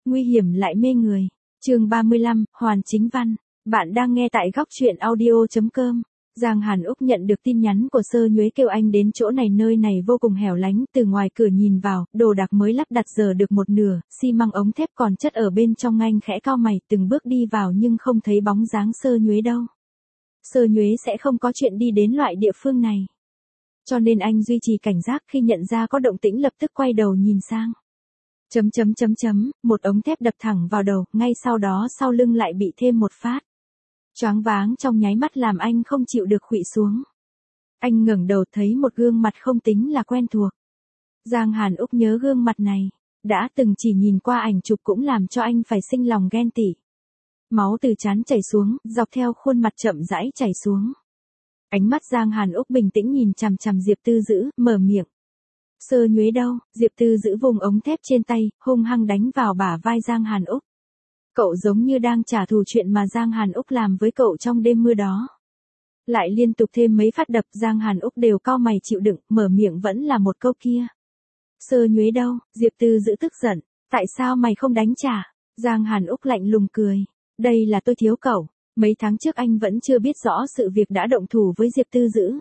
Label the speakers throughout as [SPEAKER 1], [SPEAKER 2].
[SPEAKER 1] nguy hiểm lại mê người. Chương 35, Hoàn Chính Văn. Bạn đang nghe tại góc truyện audio.com. Giang Hàn Úc nhận được tin nhắn của Sơ Nhuế kêu anh đến chỗ này, nơi này vô cùng hẻo lánh, từ ngoài cửa nhìn vào, đồ đạc mới lắp đặt giờ được một nửa, xi măng ống thép còn chất ở bên trong. Anh khẽ cau mày, từng bước đi vào nhưng không thấy bóng dáng Sơ Nhuế đâu. Sơ Nhuế sẽ không có chuyện đi đến loại địa phương này. Cho nên anh duy trì cảnh giác, khi nhận ra có động tĩnh lập tức quay đầu nhìn sang. Một ống thép đập thẳng vào đầu, ngay sau đó sau lưng lại bị thêm một phát. Choáng váng trong nháy mắt làm anh không chịu được khuỵu xuống. Anh ngẩng đầu thấy một gương mặt không tính là quen thuộc. Giang Hàn Úc nhớ gương mặt này, đã từng chỉ nhìn qua ảnh chụp cũng làm cho anh phải sinh lòng ghen tị. Máu từ trán chảy xuống, dọc theo khuôn mặt chậm rãi chảy xuống. Ánh mắt Giang Hàn Úc bình tĩnh nhìn chằm chằm Diệp Tư Dữ, mở miệng. Sơ Nhuế đâu? Diệp Tư Dữ vùng ống thép trên tay, hung hăng đánh vào bả vai Giang Hàn Úc. Cậu giống như đang trả thù chuyện mà Giang Hàn Úc làm với cậu trong đêm mưa đó. Lại liên tục thêm mấy phát đập, Giang Hàn Úc đều cau mày chịu đựng, mở miệng vẫn là một câu kia. Sơ Nhuế đâu? Diệp Tư Dữ tức giận. Tại sao mày không đánh trả? Giang Hàn Úc lạnh lùng cười. Đây là tôi thiếu cậu. Mấy tháng trước anh vẫn chưa biết rõ sự việc đã động thủ với Diệp Tư Dữ.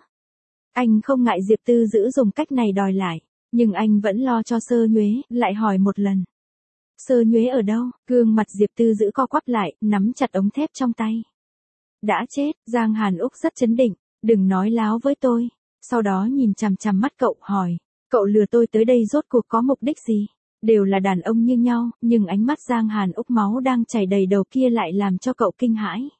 [SPEAKER 1] Anh không ngại Diệp Tư Dữ dùng cách này đòi lại, nhưng anh vẫn lo cho Sơ Nhuế, lại hỏi một lần. Sơ Nhuế ở đâu? Gương mặt Diệp Tư Dữ co quắp lại, nắm chặt ống thép trong tay. Đã chết. Giang Hàn Úc rất chấn định. Đừng nói láo với tôi. Sau đó nhìn chằm chằm mắt cậu, hỏi. Cậu lừa tôi tới đây rốt cuộc có mục đích gì? Đều là đàn ông như nhau, nhưng ánh mắt Giang Hàn Úc máu đang chảy đầy đầu kia lại làm cho cậu kinh hãi.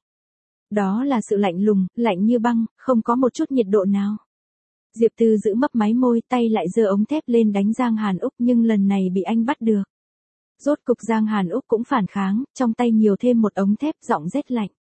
[SPEAKER 1] Đó là sự lạnh lùng, lạnh như băng, không có một chút nhiệt độ nào. Diệp Tư Dữ mấp máy môi, tay lại giơ ống thép lên đánh Giang Hàn Úc, nhưng lần này bị anh bắt được. Rốt cục Giang Hàn Úc cũng phản kháng, trong tay nhiều thêm một ống thép, giọng rét lạnh.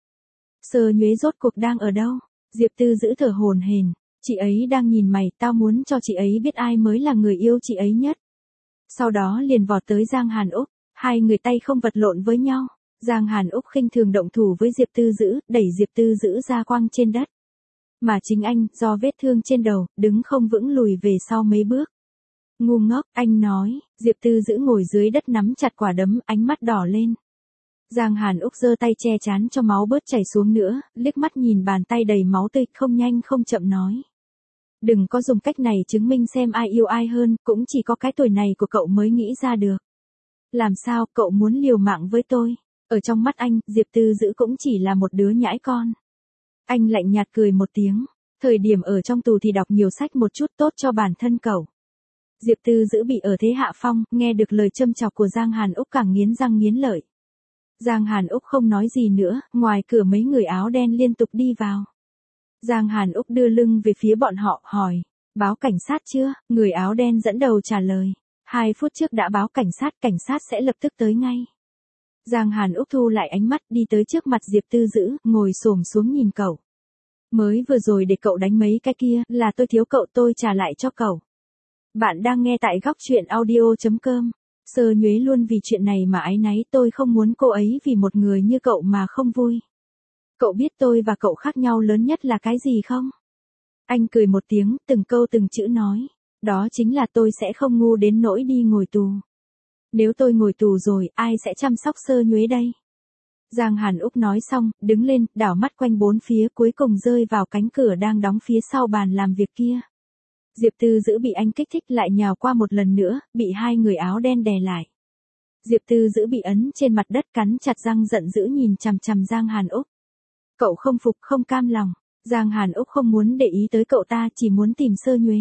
[SPEAKER 1] Sơ Nhuế rốt cuộc đang ở đâu? Diệp Tư Dữ thở hổn hển. Chị ấy đang nhìn mày, tao muốn cho chị ấy biết ai mới là người yêu chị ấy nhất. Sau đó liền vọt tới Giang Hàn Úc, hai người tay không vật lộn với nhau. Giang Hàn Úc khinh thường động thủ với Diệp Tư Dữ, đẩy Diệp Tư Dữ ra quăng trên đất. Mà chính anh, do vết thương trên đầu, đứng không vững lùi về sau mấy bước. Ngu ngốc, anh nói. Diệp Tư Dữ ngồi dưới đất nắm chặt quả đấm, ánh mắt đỏ lên. Giang Hàn Úc giơ tay che chán cho máu bớt chảy xuống nữa, liếc mắt nhìn bàn tay đầy máu tươi, không nhanh không chậm nói. Đừng có dùng cách này chứng minh xem ai yêu ai hơn, cũng chỉ có cái tuổi này của cậu mới nghĩ ra được. Làm sao, cậu muốn liều mạng với tôi? Ở trong mắt anh, Diệp Tư Dữ cũng chỉ là một đứa nhãi con. Anh lạnh nhạt cười một tiếng. Thời điểm ở trong tù thì đọc nhiều sách một chút, tốt cho bản thân cậu. Diệp Tư Dữ bị ở thế hạ phong, nghe được lời châm chọc của Giang Hàn Úc càng nghiến răng nghiến lợi. Giang Hàn Úc không nói gì nữa, ngoài cửa mấy người áo đen liên tục đi vào. Giang Hàn Úc đưa lưng về phía bọn họ, hỏi. Báo cảnh sát chưa? Người áo đen dẫn đầu trả lời. 2 phút trước đã báo cảnh sát sẽ lập tức tới ngay. Giang Hàn Úc thu lại ánh mắt, đi tới trước mặt Diệp Tư Dữ, ngồi xổm xuống nhìn cậu. Mới vừa rồi để cậu đánh mấy cái kia, là tôi thiếu cậu, tôi trả lại cho cậu. Bạn đang nghe tại góc truyện audio.com. Sơ Nhuế luôn vì chuyện này mà áy náy, tôi không muốn cô ấy vì một người như cậu mà không vui. Cậu biết tôi và cậu khác nhau lớn nhất là cái gì không? Anh cười một tiếng, từng câu từng chữ nói. Đó chính là tôi sẽ không ngu đến nỗi đi ngồi tù. Nếu tôi ngồi tù rồi, ai sẽ chăm sóc Sơ Nhuế đây? Giang Hàn Úc nói xong, đứng lên, đảo mắt quanh bốn phía, cuối cùng rơi vào cánh cửa đang đóng phía sau bàn làm việc kia. Diệp Tư Dữ bị anh kích thích lại nhào qua một lần nữa, bị hai người áo đen đè lại. Diệp Tư Dữ bị ấn trên mặt đất, cắn chặt răng giận dữ nhìn chằm chằm Giang Hàn Úc. Cậu không phục, không cam lòng. Giang Hàn Úc không muốn để ý tới cậu ta, chỉ muốn tìm Sơ Nhuế.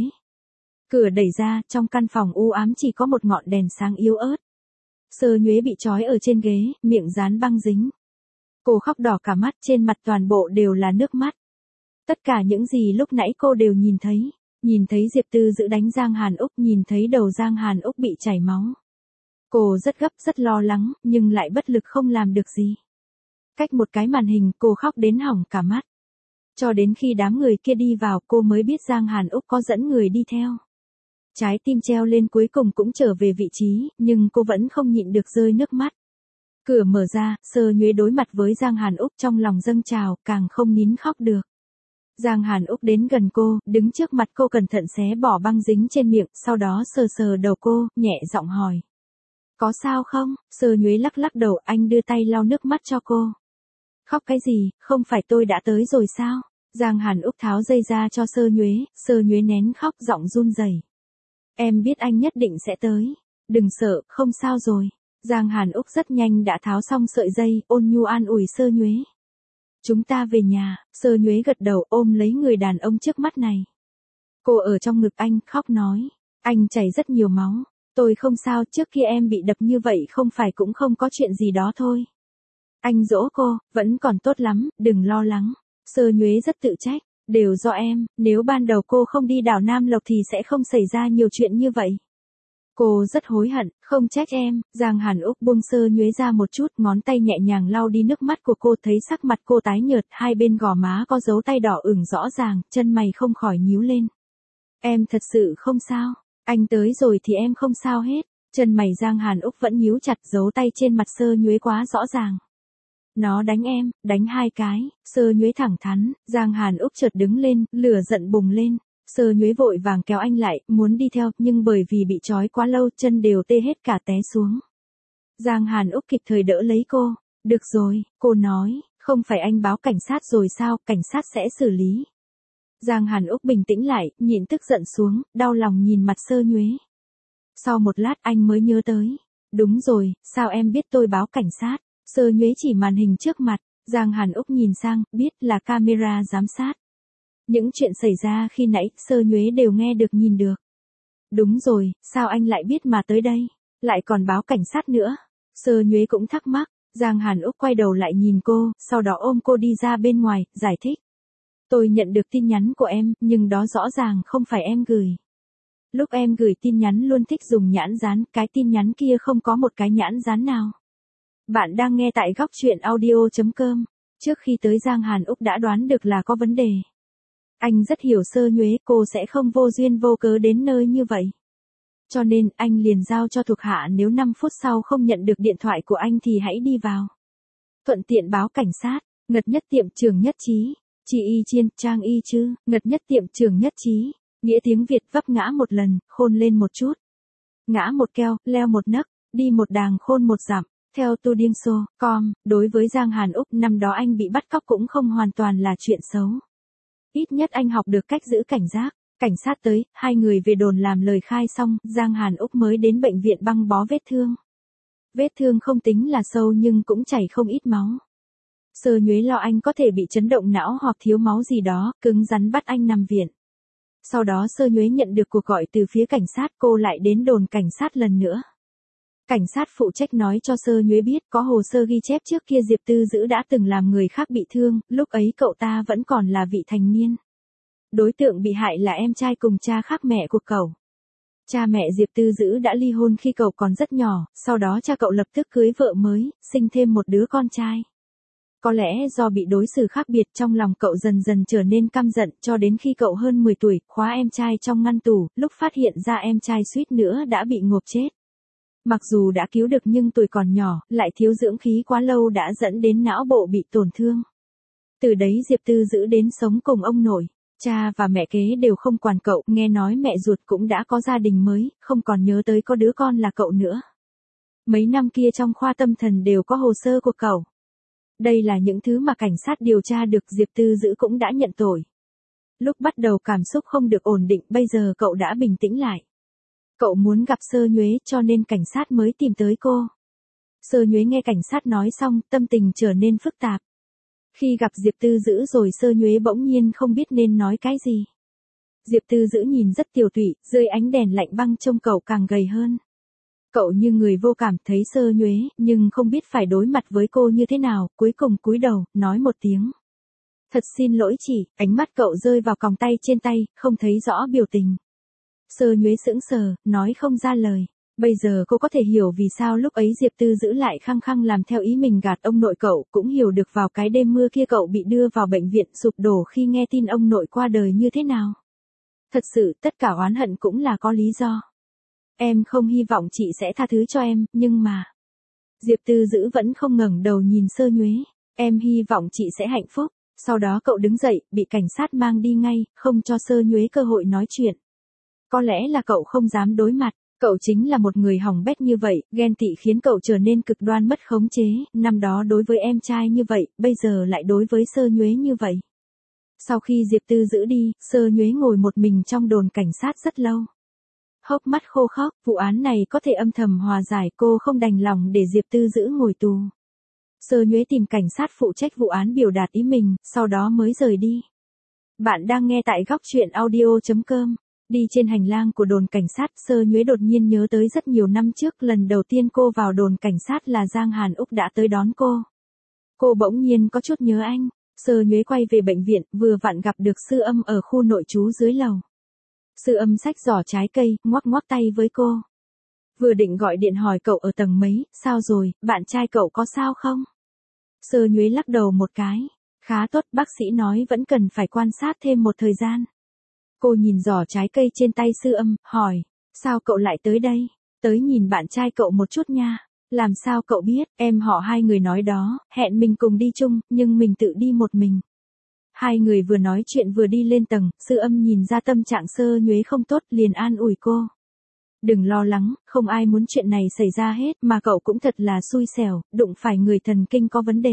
[SPEAKER 1] Cửa đẩy ra, trong căn phòng u ám chỉ có một ngọn đèn sáng yếu ớt. Sơ Nhuế bị trói ở trên ghế, miệng dán băng dính. Cô khóc đỏ cả mắt, trên mặt toàn bộ đều là nước mắt. Tất cả những gì lúc nãy cô đều nhìn thấy. Nhìn thấy Diệp Tư Dữ đánh Giang Hàn Úc, nhìn thấy đầu Giang Hàn Úc bị chảy máu. Cô rất gấp, rất lo lắng, nhưng lại bất lực không làm được gì. Cách một cái màn hình, cô khóc đến hỏng cả mắt. Cho đến khi đám người kia đi vào, cô mới biết Giang Hàn Úc có dẫn người đi theo. Trái tim treo lên cuối cùng cũng trở về vị trí, nhưng cô vẫn không nhịn được rơi nước mắt. Cửa mở ra, Sơ Nhuế đối mặt với Giang Hàn Úc, trong lòng dâng trào, càng không nín khóc được. Giang Hàn Úc đến gần cô, đứng trước mặt cô cẩn thận xé bỏ băng dính trên miệng, sau đó sờ sờ đầu cô, nhẹ giọng hỏi. Có sao không? Sơ Nhuế lắc lắc đầu, anh đưa tay lau nước mắt cho cô. Khóc cái gì, không phải tôi đã tới rồi sao? Giang Hàn Úc tháo dây ra cho Sơ Nhuế nén khóc giọng run rẩy. Em biết anh nhất định sẽ tới. Đừng sợ, không sao rồi. Giang Hàn Úc rất nhanh đã tháo xong sợi dây, ôn nhu an ủi Sơ Nhuế. Chúng ta về nhà, Sơ Nhuế gật đầu ôm lấy người đàn ông trước mắt này. Cô ở trong ngực anh, khóc nói. Anh chảy rất nhiều máu. Tôi không sao, trước kia em bị đập như vậy không phải cũng không có chuyện gì đó thôi. Anh dỗ cô, vẫn còn tốt lắm, đừng lo lắng. Sơ Nhuế rất tự trách, đều do em, nếu ban đầu cô không đi đảo Nam Lộc thì sẽ không xảy ra nhiều chuyện như vậy. Cô rất hối hận, không trách em. Giang Hàn Úc buông Sơ Nhuế ra một chút, ngón tay nhẹ nhàng lau đi nước mắt của cô, thấy sắc mặt cô tái nhợt, hai bên gò má có dấu tay đỏ ửng rõ ràng, chân mày không khỏi nhíu lên. Em thật sự không sao, anh tới rồi thì em không sao hết. Chân mày Giang Hàn Úc vẫn nhíu chặt, dấu tay trên mặt Sơ Nhuế quá rõ ràng. Nó đánh em, đánh 2 cái. Sơ Nhuế thẳng thắn. Giang Hàn Úc chợt đứng lên, lửa giận bùng lên. Sơ Nhuế vội vàng kéo anh lại, muốn đi theo, nhưng bởi vì bị trói quá lâu, chân đều tê hết cả té xuống. Giang Hàn Úc kịp thời đỡ lấy cô. Được rồi, cô nói, không phải anh báo cảnh sát rồi sao, cảnh sát sẽ xử lý. Giang Hàn Úc bình tĩnh lại, nhịn tức giận xuống, đau lòng nhìn mặt Sơ Nhuế. Sau một lát anh mới nhớ tới. Đúng rồi, sao em biết tôi báo cảnh sát? Sơ Nhuế chỉ màn hình trước mặt. Giang Hàn Úc nhìn sang, biết là camera giám sát. Những chuyện xảy ra khi nãy, Sơ Nhuế đều nghe được nhìn được. Đúng rồi, sao anh lại biết mà tới đây? Lại còn báo cảnh sát nữa. Sơ Nhuế cũng thắc mắc. Giang Hàn Úc quay đầu lại nhìn cô, sau đó ôm cô đi ra bên ngoài, giải thích. Tôi nhận được tin nhắn của em, nhưng đó rõ ràng không phải em gửi. Lúc em gửi tin nhắn luôn thích dùng nhãn dán, cái tin nhắn kia không có một cái nhãn dán nào. Bạn đang nghe tại góc truyện audio.com. Trước khi tới Giang Hàn Úc đã đoán được là có vấn đề. Anh rất hiểu Sơ Nhuế, cô sẽ không vô duyên vô cớ đến nơi như vậy. Cho nên, anh liền giao cho thuộc hạ nếu 5 phút sau không nhận được điện thoại của anh thì hãy đi vào. Thuận tiện báo cảnh sát. Ngật nhất tiệm trường nhất trí. Chị y chiên, trang y chứ, ngật nhất tiệm trường nhất trí. Nghĩa tiếng Việt vấp ngã một lần, khôn lên một chút. Ngã một keo, leo một nấc, đi một đàng khôn một dặm. Theo Tu Điên Com, đối với Giang Hàn Úc năm đó anh bị bắt cóc cũng không hoàn toàn là chuyện xấu. Ít nhất anh học được cách giữ cảnh giác. Cảnh sát tới, hai người về đồn làm lời khai xong, Giang Hàn Úc mới đến bệnh viện băng bó vết thương. Vết thương không tính là sâu nhưng cũng chảy không ít máu. Sơ Nhuế lo anh có thể bị chấn động não hoặc thiếu máu gì đó, cứng rắn bắt anh nằm viện. Sau đó Sơ Nhuế nhận được cuộc gọi từ phía cảnh sát, cô lại đến đồn cảnh sát lần nữa. Cảnh sát phụ trách nói cho Sơ Nhuế biết có hồ sơ ghi chép trước kia Diệp Tư Dữ đã từng làm người khác bị thương, lúc ấy cậu ta vẫn còn là vị thành niên. Đối tượng bị hại là em trai cùng cha khác mẹ của cậu. Cha mẹ Diệp Tư Dữ đã ly hôn khi cậu còn rất nhỏ, sau đó cha cậu lập tức cưới vợ mới, sinh thêm một đứa con trai. Có lẽ do bị đối xử khác biệt trong lòng cậu dần dần trở nên căm giận cho đến khi cậu hơn 10 tuổi, khóa em trai trong ngăn tủ, lúc phát hiện ra em trai suýt nữa đã bị ngộp chết. Mặc dù đã cứu được nhưng tuổi còn nhỏ, lại thiếu dưỡng khí quá lâu đã dẫn đến não bộ bị tổn thương. Từ đấy Diệp Tư Dữ đến sống cùng ông nội. Cha và mẹ kế đều không quản cậu, nghe nói mẹ ruột cũng đã có gia đình mới, không còn nhớ tới có đứa con là cậu nữa. Mấy năm kia trong khoa tâm thần đều có hồ sơ của cậu. Đây là những thứ mà cảnh sát điều tra được, Diệp Tư Dữ cũng đã nhận tội. Lúc bắt đầu cảm xúc không được ổn định, bây giờ cậu đã bình tĩnh lại. Cậu muốn gặp Sơ Nhuế cho nên cảnh sát mới tìm tới cô. Sơ Nhuế nghe cảnh sát nói xong, tâm tình trở nên phức tạp. Khi gặp Diệp Tư Dữ rồi Sơ Nhuế bỗng nhiên không biết nên nói cái gì. Diệp Tư Dữ nhìn rất tiều tụy, dưới ánh đèn lạnh băng trông cậu càng gầy hơn. Cậu như người vô cảm thấy Sơ Nhuế, nhưng không biết phải đối mặt với cô như thế nào, cuối cùng cúi đầu, nói một tiếng. Thật xin lỗi chị, ánh mắt cậu rơi vào còng tay trên tay, không thấy rõ biểu tình. Sơ Nhuế sững sờ, nói không ra lời. Bây giờ cô có thể hiểu vì sao lúc ấy Diệp Tư Dữ lại khăng khăng làm theo ý mình gạt ông nội cậu, cũng hiểu được vào cái đêm mưa kia cậu bị đưa vào bệnh viện sụp đổ khi nghe tin ông nội qua đời như thế nào. Thật sự tất cả oán hận cũng là có lý do. Em không hy vọng chị sẽ tha thứ cho em, nhưng mà... Diệp Tư Dữ vẫn không ngẩng đầu nhìn Sơ Nhuế. Em hy vọng chị sẽ hạnh phúc. Sau đó cậu đứng dậy, bị cảnh sát mang đi ngay, không cho Sơ Nhuế cơ hội nói chuyện. Có lẽ là cậu không dám đối mặt. Cậu chính là một người hỏng bét như vậy, ghen tị khiến cậu trở nên cực đoan mất khống chế, năm đó đối với em trai như vậy, bây giờ lại đối với Sơ Nhuế như vậy. Sau khi Diệp Tư giữ đi, Sơ Nhuế ngồi một mình trong đồn cảnh sát rất lâu. Hốc mắt khô khóc, vụ án này có thể âm thầm hòa giải, cô không đành lòng để Diệp Tư giữ ngồi tù. Sơ Nhuế tìm cảnh sát phụ trách vụ án biểu đạt ý mình, sau đó mới rời đi. Bạn đang nghe tại góc truyện audio.com. Đi trên hành lang của đồn cảnh sát, Sơ Nhuế đột nhiên nhớ tới rất nhiều năm trước, lần đầu tiên cô vào đồn cảnh sát là Giang Hàn Úc đã tới đón cô. Cô bỗng nhiên có chút nhớ anh. Sơ Nhuế quay về bệnh viện, vừa vặn gặp được Sư Âm ở khu nội trú dưới lầu. Sư Âm xách giỏ trái cây, ngoắc ngoắc tay với cô. Vừa định gọi điện hỏi cậu ở tầng mấy, sao rồi, bạn trai cậu có sao không? Sơ Nhuế lắc đầu một cái. Khá tốt, bác sĩ nói vẫn cần phải quan sát thêm một thời gian. Cô nhìn giỏ trái cây trên tay Sư Âm, hỏi, sao cậu lại tới đây? Tới nhìn bạn trai cậu một chút nha. Làm sao cậu biết, em họ hai người nói đó, hẹn mình cùng đi chung, nhưng mình tự đi một mình. Hai người vừa nói chuyện vừa đi lên tầng, Sư Âm nhìn ra tâm trạng Sơ Nhuế không tốt, liền an ủi cô. Đừng lo lắng, không ai muốn chuyện này xảy ra hết, mà cậu cũng thật là xui xẻo, đụng phải người thần kinh có vấn đề.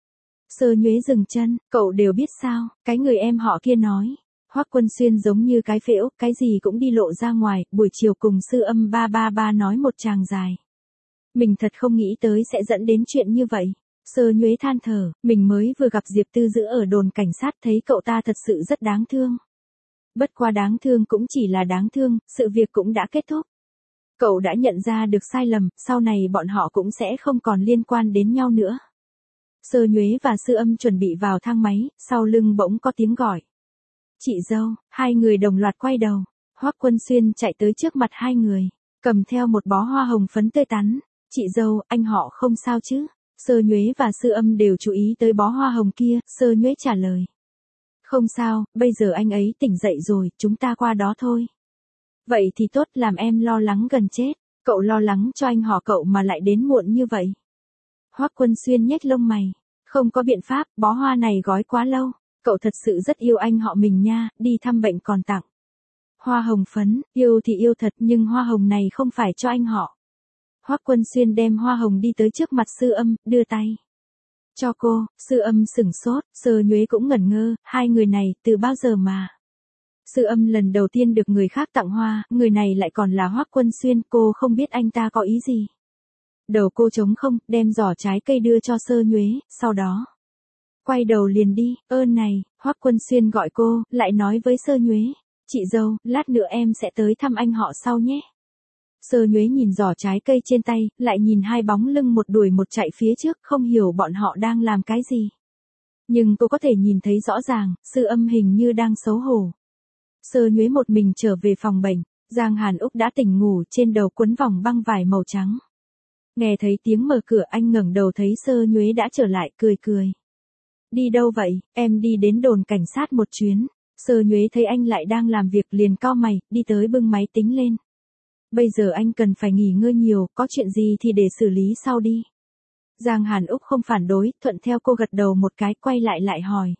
[SPEAKER 1] Sơ Nhuế dừng chân, cậu đều biết sao, cái người em họ kia nói. Hoắc Quân Xuyên giống như cái phễu, cái gì cũng đi lộ ra ngoài, buổi chiều cùng Sư Âm ba nói một tràng dài. Mình thật không nghĩ tới sẽ dẫn đến chuyện như vậy. Sơ Nhuế than thở, mình mới vừa gặp Diệp Tư giữ ở đồn cảnh sát, thấy cậu ta thật sự rất đáng thương. Bất quá đáng thương cũng chỉ là đáng thương, sự việc cũng đã kết thúc. Cậu đã nhận ra được sai lầm, sau này bọn họ cũng sẽ không còn liên quan đến nhau nữa. Sơ Nhuế và Sư Âm chuẩn bị vào thang máy, sau lưng bỗng có tiếng gọi. Chị dâu, hai người đồng loạt quay đầu. Hoắc Quân Xuyên chạy tới trước mặt hai người, cầm theo một bó hoa hồng phấn tươi tắn. Chị dâu, anh họ không sao chứ? Sơ Nhuế và Sư Âm đều chú ý tới bó hoa hồng kia, Sơ Nhuế trả lời. Không sao, bây giờ anh ấy tỉnh dậy rồi, chúng ta qua đó thôi. Vậy thì tốt, làm em lo lắng gần chết. Cậu lo lắng cho anh họ cậu mà lại đến muộn như vậy. Hoắc Quân Xuyên nhếch lông mày. Không có biện pháp, bó hoa này gói quá lâu. Cậu thật sự rất yêu anh họ mình nha, đi thăm bệnh còn tặng. Hoa hồng phấn, yêu thì yêu thật nhưng hoa hồng này không phải cho anh họ. Hoắc Quân Xuyên đem hoa hồng đi tới trước mặt Sư Âm, đưa tay. Cho cô, Sư Âm sửng sốt, Sơ Nhuế cũng ngẩn ngơ, hai người này, từ bao giờ mà. Sư Âm lần đầu tiên được người khác tặng hoa, người này lại còn là Hoắc Quân Xuyên, cô không biết anh ta có ý gì. Đầu cô trống không, đem giỏ trái cây đưa cho Sơ Nhuế, sau đó. Quay đầu liền đi, này, Hoắc Quân Xuyên gọi cô, lại nói với Sơ Nhuế. Chị dâu, lát nữa em sẽ tới thăm anh họ sau nhé. Sơ Nhuế nhìn giỏ trái cây trên tay, lại nhìn hai bóng lưng một đuổi một chạy phía trước, không hiểu bọn họ đang làm cái gì. Nhưng cô có thể nhìn thấy rõ ràng, Sư Âm hình như đang xấu hổ. Sơ Nhuế một mình trở về phòng bệnh, Giang Hàn Úc đã tỉnh ngủ, trên đầu quấn vòng băng vải màu trắng. Nghe thấy tiếng mở cửa, anh ngẩng đầu thấy Sơ Nhuế đã trở lại, cười cười. Đi đâu vậy, em đi đến đồn cảnh sát một chuyến. Sơ Nhuế thấy anh lại đang làm việc liền cau mày, đi tới bưng máy tính lên. Bây giờ anh cần phải nghỉ ngơi nhiều, có chuyện gì thì để xử lý sau đi. Giang Hàn Úc không phản đối, thuận theo cô gật đầu một cái, quay lại hỏi.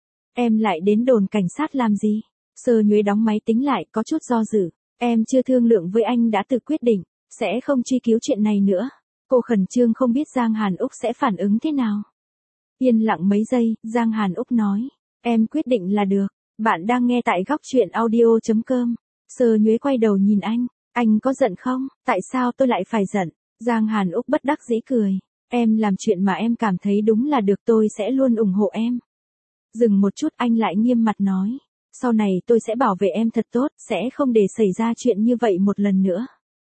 [SPEAKER 1] Em lại đến đồn cảnh sát làm gì? Sơ Nhuế đóng máy tính lại, có chút do dự. Em chưa thương lượng với anh đã tự quyết định, sẽ không truy cứu chuyện này nữa. Cô khẩn trương không biết Giang Hàn Úc sẽ phản ứng thế nào. Yên lặng mấy giây, Giang Hàn Úc nói. Em quyết định là được. Bạn đang nghe tại góc truyện audio.com. Sơ Nhuế quay đầu nhìn anh có giận không? Tại sao tôi lại phải giận? Giang Hàn Úc bất đắc dĩ cười. Em làm chuyện mà em cảm thấy đúng là được, tôi sẽ luôn ủng hộ em. Dừng một chút anh lại nghiêm mặt nói. Sau này tôi sẽ bảo vệ em thật tốt, sẽ không để xảy ra chuyện như vậy một lần nữa.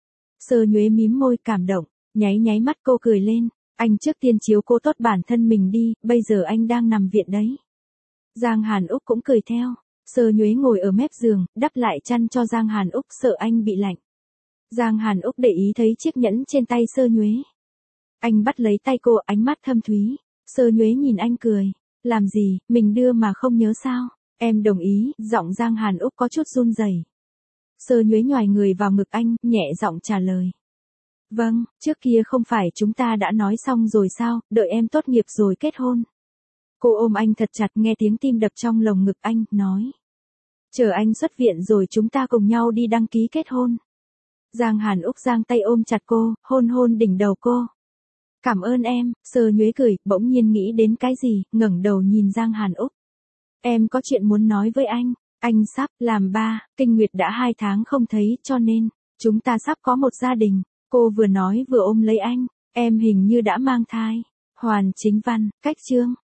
[SPEAKER 1] Sơ Nhuế mím môi cảm động, nháy mắt cô cười lên. Anh trước tiên chiếu cố tốt bản thân mình đi, bây giờ anh đang nằm viện đấy. Giang Hàn Úc cũng cười theo. Sơ Nhuế ngồi ở mép giường, đắp lại chăn cho Giang Hàn Úc, sợ anh bị lạnh. Giang Hàn Úc để ý thấy chiếc nhẫn trên tay Sơ Nhuế. Anh bắt lấy tay cô, ánh mắt thâm thúy. Sơ Nhuế nhìn anh cười. Làm gì, mình đưa mà không nhớ sao? Em đồng ý, giọng Giang Hàn Úc có chút run rẩy. Sơ Nhuế nhoài người vào ngực anh, nhẹ giọng trả lời. Vâng, trước kia không phải chúng ta đã nói xong rồi sao, đợi em tốt nghiệp rồi kết hôn. Cô ôm anh thật chặt, nghe tiếng tim đập trong lồng ngực anh, nói. Chờ anh xuất viện rồi chúng ta cùng nhau đi đăng ký kết hôn. Giang Hàn Úc giang tay ôm chặt cô, hôn hôn đỉnh đầu cô. Cảm ơn em, Sơ Nhuế cười, bỗng nhiên nghĩ đến cái gì, ngẩng đầu nhìn Giang Hàn Úc. Em có chuyện muốn nói với anh sắp làm ba, kinh nguyệt đã 2 tháng không thấy cho nên, chúng ta sắp có một gia đình. Cô vừa nói vừa ôm lấy anh, em hình như đã mang thai. Hoàn Chính Văn, cách chương.